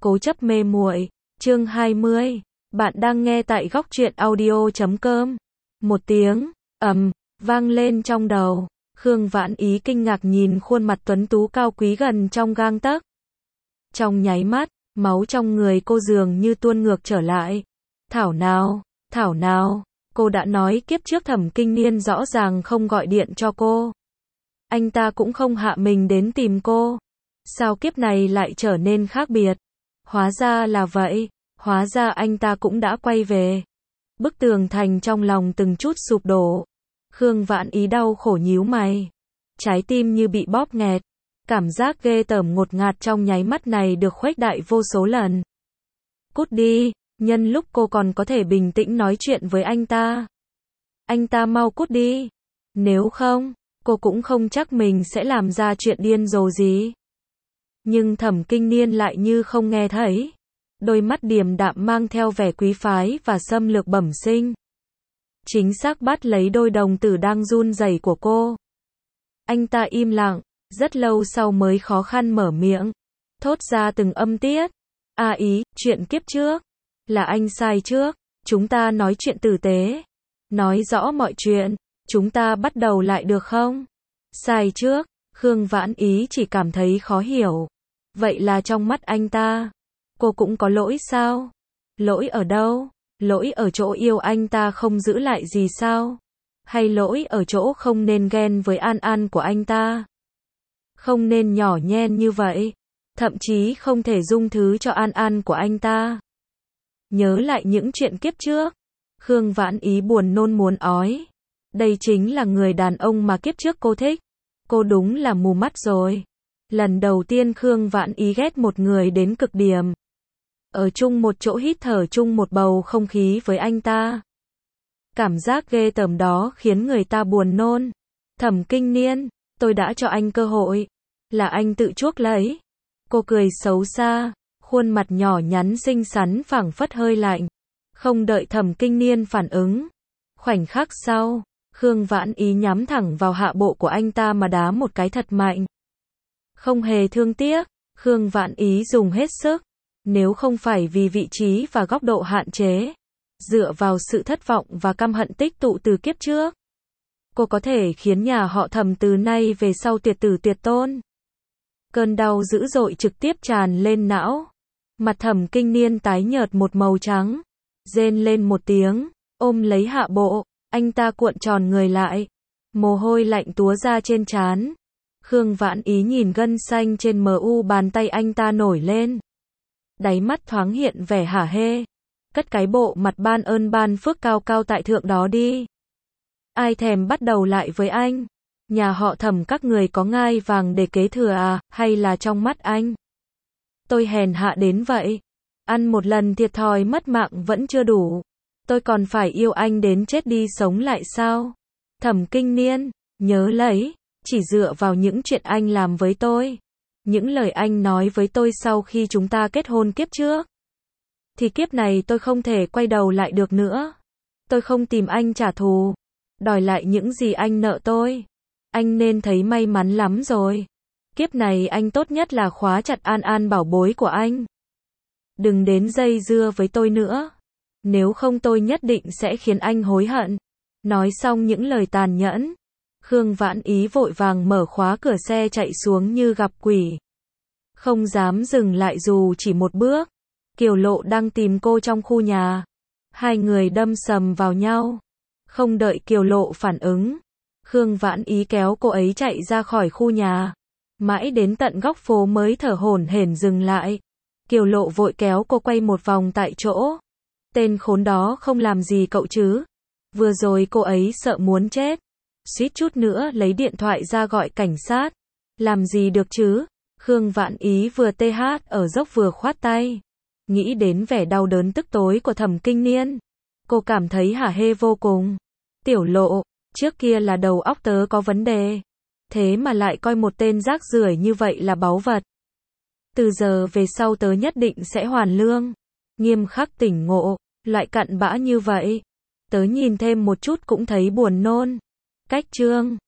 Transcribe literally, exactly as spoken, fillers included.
Cố chấp mê muội, chương hai mươi. Bạn đang nghe tại góc truyện audio chấm com. Một tiếng ầm vang lên trong đầu. Khương Vãn Ý kinh ngạc nhìn khuôn mặt tuấn tú cao quý gần trong gang tấc. Trong nháy mắt, máu trong người cô dường như tuôn ngược trở lại. Thảo nào, thảo nào, cô đã nói kiếp trước Thẩm Kinh Niên rõ ràng không gọi điện cho cô. Anh ta cũng không hạ mình đến tìm cô. Sao kiếp này lại trở nên khác biệt? Hóa ra là vậy, hóa ra anh ta cũng đã quay về. Bức tường thành trong lòng từng chút sụp đổ. Khương Vãn Ý đau khổ nhíu mày. Trái tim như bị bóp nghẹt. Cảm giác ghê tởm ngột ngạt trong nháy mắt này được khuếch đại vô số lần. Cút đi, nhân lúc cô còn có thể bình tĩnh nói chuyện với anh ta. Anh ta mau cút đi. Nếu không, cô cũng không chắc mình sẽ làm ra chuyện điên rồ gì. Nhưng Thẩm Kinh Niên lại như không nghe thấy. Đôi mắt điềm đạm mang theo vẻ quý phái và xâm lược bẩm sinh. Chính xác bắt lấy đôi đồng tử đang run rẩy của cô. Anh ta im lặng, rất lâu sau mới khó khăn mở miệng. Thốt ra từng âm tiết. A Ý, chuyện kiếp trước. Là anh sai trước. Chúng ta nói chuyện tử tế. Nói rõ mọi chuyện. Chúng ta bắt đầu lại được không? Sai trước. Khương Vãn Ý chỉ cảm thấy khó hiểu. Vậy là trong mắt anh ta, cô cũng có lỗi sao? Lỗi ở đâu? Lỗi ở chỗ yêu anh ta không giữ lại gì sao? Hay lỗi ở chỗ không nên ghen với An An của anh ta? Không nên nhỏ nhen như vậy. Thậm chí không thể dung thứ cho An An của anh ta. Nhớ lại những chuyện kiếp trước. Khương Vãn Ý buồn nôn muốn ói. Đây chính là người đàn ông mà kiếp trước cô thích. Cô đúng là mù mắt rồi. Lần đầu tiên Khương Vãn Ý ghét một người đến cực điểm. Ở chung một chỗ hít thở chung một bầu không khí với anh ta. Cảm giác ghê tởm đó khiến người ta buồn nôn. Thẩm Kinh Niên, tôi đã cho anh cơ hội. Là anh tự chuốc lấy. Cô cười xấu xa, khuôn mặt nhỏ nhắn xinh xắn phảng phất hơi lạnh. Không đợi Thẩm Kinh Niên phản ứng. Khoảnh khắc sau, Khương Vãn Ý nhắm thẳng vào hạ bộ của anh ta mà đá một cái thật mạnh. Không hề thương tiếc, Khương Vãn Ý dùng hết sức. Nếu không phải vì vị trí và góc độ hạn chế, dựa vào sự thất vọng và căm hận tích tụ từ kiếp trước, cô có thể khiến nhà họ Thẩm từ nay về sau tuyệt tử tuyệt tôn. Cơn đau dữ dội trực tiếp tràn lên não. Mặt Thẩm Kinh Niên tái nhợt một màu trắng. Rên lên một tiếng, ôm lấy hạ bộ, anh ta cuộn tròn người lại. Mồ hôi lạnh túa ra trên trán. Khương Vãn Ý nhìn gân xanh trên mờ u bàn tay anh ta nổi lên. Đáy mắt thoáng hiện vẻ hả hê. Cất cái bộ mặt ban ơn ban phước cao cao tại thượng đó đi. Ai thèm bắt đầu lại với anh? Nhà họ Thẩm các người có ngai vàng để kế thừa à, hay là trong mắt anh? Tôi hèn hạ đến vậy. Ăn một lần thiệt thòi mất mạng vẫn chưa đủ. Tôi còn phải yêu anh đến chết đi sống lại sao? Thẩm Kinh Niên, nhớ lấy. Chỉ dựa vào những chuyện anh làm với tôi, những lời anh nói với tôi sau khi chúng ta kết hôn kiếp trước, thì kiếp này tôi không thể quay đầu lại được nữa. Tôi không tìm anh trả thù, đòi lại những gì anh nợ tôi. Anh nên thấy may mắn lắm rồi. Kiếp này anh tốt nhất là khóa chặt An An bảo bối của anh. Đừng đến dây dưa với tôi nữa. Nếu không tôi nhất định sẽ khiến anh hối hận. Nói xong những lời tàn nhẫn, Khương Vãn Ý vội vàng mở khóa cửa xe chạy xuống như gặp quỷ. Không dám dừng lại dù chỉ một bước. Kiều Lộ đang tìm cô trong khu nhà. Hai người đâm sầm vào nhau. Không đợi Kiều Lộ phản ứng, Khương Vãn Ý kéo cô ấy chạy ra khỏi khu nhà. Mãi đến tận góc phố mới thở hổn hển dừng lại. Kiều Lộ vội kéo cô quay một vòng tại chỗ. Tên khốn đó không làm gì cậu chứ? Vừa rồi cô ấy sợ muốn chết. Suýt chút nữa lấy điện thoại ra gọi cảnh sát. Làm gì được chứ? Khương Vãn Ý vừa tê hát ở dốc vừa khoát tay. Nghĩ đến vẻ đau đớn tức tối của Thẩm Kinh Niên, cô cảm thấy hả hê vô cùng. Tiểu Lộ, trước kia là đầu óc tớ có vấn đề. Thế mà lại coi một tên rác rưởi như vậy là báu vật. Từ giờ về sau tớ nhất định sẽ hoàn lương. Nghiêm khắc tỉnh ngộ, loại cặn bã như vậy. Tớ nhìn thêm một chút cũng thấy buồn nôn. Cách chương